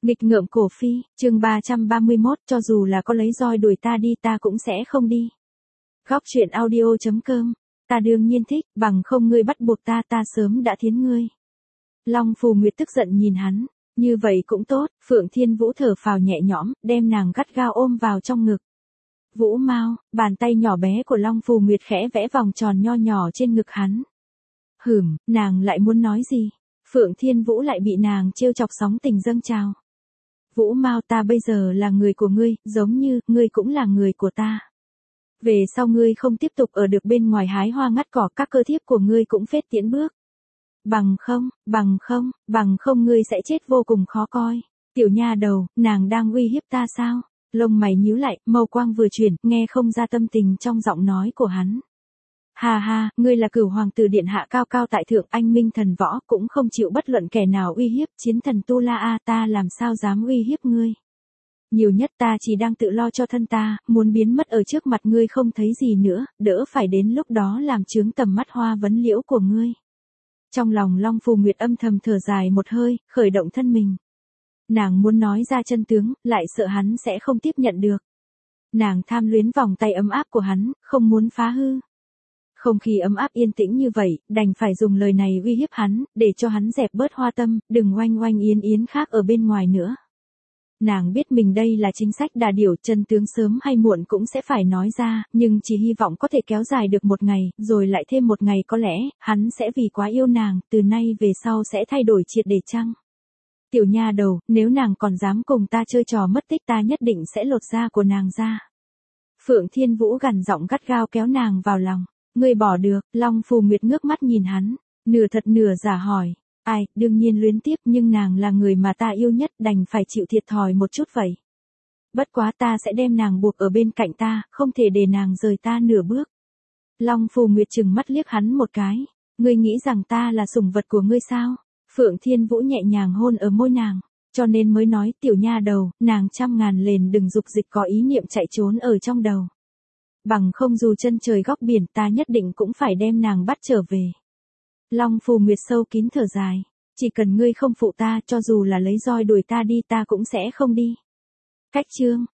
Nghịch ngợm cổ phi, chương 331, cho dù là có lấy roi đuổi ta đi ta cũng sẽ không đi. Góc truyện audio.com, ta đương nhiên thích, bằng không ngươi bắt buộc ta sớm đã thiến ngươi. Long Phù Nguyệt tức giận nhìn hắn, như vậy cũng tốt, Phượng Thiên Vũ thở phào nhẹ nhõm, đem nàng gắt gao ôm vào trong ngực. Vũ Mao, bàn tay nhỏ bé của Long Phù Nguyệt khẽ vẽ vòng tròn nho nhỏ trên ngực hắn. Nàng lại muốn nói gì? Phượng Thiên Vũ lại bị nàng trêu chọc sóng tình dâng trào. Vũ Mao, ta bây giờ là người của ngươi, giống như, ngươi cũng là người của ta. Về sau ngươi không tiếp tục ở được bên ngoài hái hoa ngắt cỏ, các cơ thiếp của ngươi cũng phết tiễn bước. Bằng không ngươi sẽ chết vô cùng khó coi. Tiểu nha đầu, nàng đang uy hiếp ta sao? Lông mày nhíu lại, mâu quang vừa chuyển, nghe không ra tâm tình trong giọng nói của hắn. Ha, ngươi là Cửu hoàng tử điện hạ cao cao tại thượng, anh minh thần võ, cũng không chịu bất luận kẻ nào uy hiếp, chiến thần Tu La A, ta làm sao dám uy hiếp ngươi. Nhiều nhất ta chỉ đang tự lo cho thân ta, muốn biến mất ở trước mặt ngươi không thấy gì nữa, đỡ phải đến lúc đó làm chướng tầm mắt hoa vấn liễu của ngươi. Trong lòng Long Phù Nguyệt âm thầm thở dài một hơi, khởi động thân mình. Nàng muốn nói ra chân tướng, lại sợ hắn sẽ không tiếp nhận được. Nàng tham luyến vòng tay ấm áp của hắn, không muốn phá hư. Không khí ấm áp yên tĩnh như vậy, đành phải dùng lời này uy hiếp hắn, để cho hắn dẹp bớt hoa tâm, đừng oanh oanh yến yến khác ở bên ngoài nữa. Nàng biết mình đây là chính sách đà điểu, chân tướng sớm hay muộn cũng sẽ phải nói ra, nhưng chỉ hy vọng có thể kéo dài được một ngày, rồi lại thêm một ngày, có lẽ, hắn sẽ vì quá yêu nàng, từ nay về sau sẽ thay đổi triệt để chăng? Tiểu nha đầu, nếu nàng còn dám cùng ta chơi trò mất tích ta nhất định sẽ lột da của nàng ra. Phượng Thiên Vũ gằn giọng gắt gao kéo nàng vào lòng. Ngươi bỏ được, Long Phù Nguyệt ngước mắt nhìn hắn, nửa thật nửa giả hỏi. Ai, đương nhiên luyến tiếp, nhưng nàng là người mà ta yêu nhất, đành phải chịu thiệt thòi một chút vậy. Bất quá ta sẽ đem nàng buộc ở bên cạnh ta, không thể để nàng rời ta nửa bước. Long Phù Nguyệt trừng mắt liếc hắn một cái. Ngươi nghĩ rằng ta là sủng vật của ngươi sao? Phượng Thiên Vũ nhẹ nhàng hôn ở môi nàng, cho nên mới nói, tiểu nha đầu, nàng trăm ngàn lần đừng dục dịch có ý niệm chạy trốn ở trong đầu. Bằng không dù chân trời góc biển ta nhất định cũng phải đem nàng bắt trở về. Long Phù Nguyệt sâu kín thở dài. Chỉ cần ngươi không phụ ta, cho dù là lấy roi đuổi ta đi ta cũng sẽ không đi. Cách chương